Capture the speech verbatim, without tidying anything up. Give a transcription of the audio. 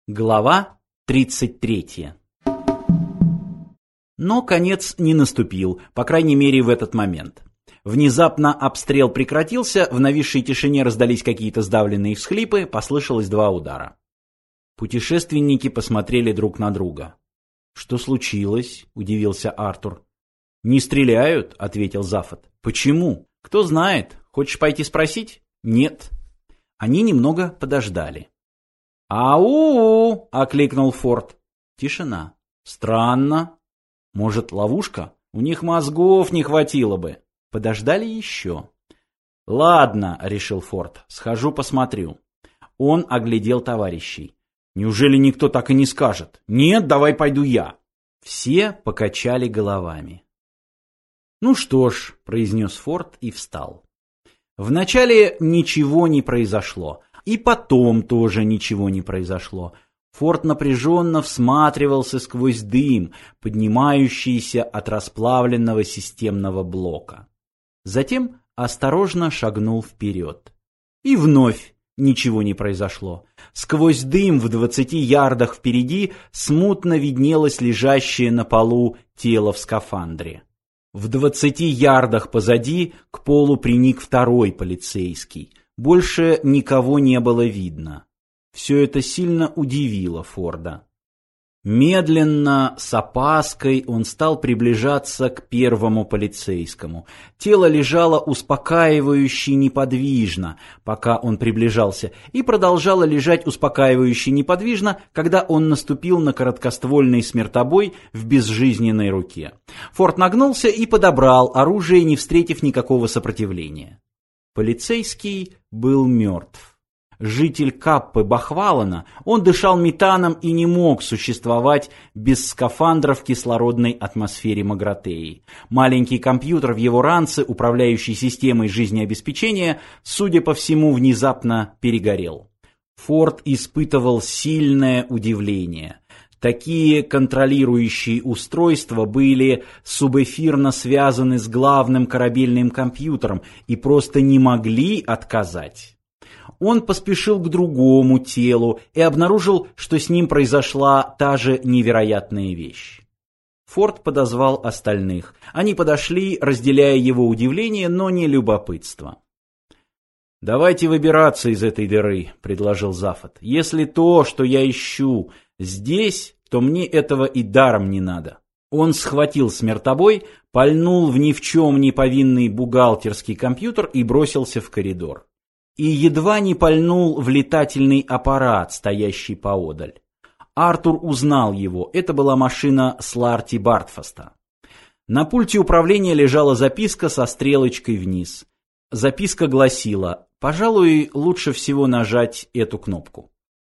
Глава тридцать третья. Но конец не наступил, по крайней мере в этот момент. Внезапно обстрел прекратился, в нависшей тишине раздались какие-то сдавленные всхлипы, послышалось два удара. Путешественники посмотрели друг на друга. «Что случилось?» – удивился Артур. «Не стреляют?» – ответил Зафот. «Почему? Кто знает. Хочешь пойти спросить?» «Нет». Они немного подождали. «Ау!» — окликнул Форд. Тишина. «Странно. Может, ловушка? У них мозгов не хватило бы». Подождали еще. «Ладно», — решил Форд, — «схожу посмотрю». Он оглядел товарищей. «Неужели никто так и не скажет? Нет, давай пойду я». Все покачали головами. «Ну что ж», — произнес Форд и встал. Вначале ничего не произошло. И потом тоже ничего не произошло. Форд напряженно всматривался сквозь дым, поднимающийся от расплавленного системного блока. Затем осторожно шагнул вперед. И вновь ничего не произошло. Сквозь дым в двадцати ярдах впереди смутно виднелось лежащее на полу тело в скафандре. В двадцати ярдах позади к полу приник второй полицейский. Больше никого не было видно. Все это сильно удивило Форда. Медленно, с опаской, он стал приближаться к первому полицейскому. Тело лежало успокаивающе неподвижно, пока он приближался, и продолжало лежать успокаивающе неподвижно, когда он наступил на короткоствольный смертобой в безжизненной руке. Форд нагнулся и подобрал оружие, не встретив никакого сопротивления. Полицейский был мертв. Житель Каппы Бахвалана, он дышал метаном и не мог существовать без скафандра в кислородной атмосфере Магратеи. Маленький компьютер в его ранце, управляющий системой жизнеобеспечения, судя по всему, внезапно перегорел. Форд испытывал сильное удивление. Такие контролирующие устройства были субэфирно связаны с главным корабельным компьютером и просто не могли отказать. Он поспешил к другому телу и обнаружил, что с ним произошла та же невероятная вещь. Форд подозвал остальных. Они подошли, разделяя его удивление, но не любопытство. «Давайте выбираться из этой дыры», — предложил Зафот. «Если то, что я ищу, здесь, то мне этого и даром не надо». Он схватил смертобой, пальнул в ни в чем не повинный бухгалтерский компьютер и бросился в коридор. И едва не пальнул в летательный аппарат, стоящий поодаль. Артур узнал его. Это была машина Сларти Бартфаста. На пульте управления лежала записка со стрелочкой вниз. Записка гласила: «Пожалуй, лучше всего нажать эту кнопку».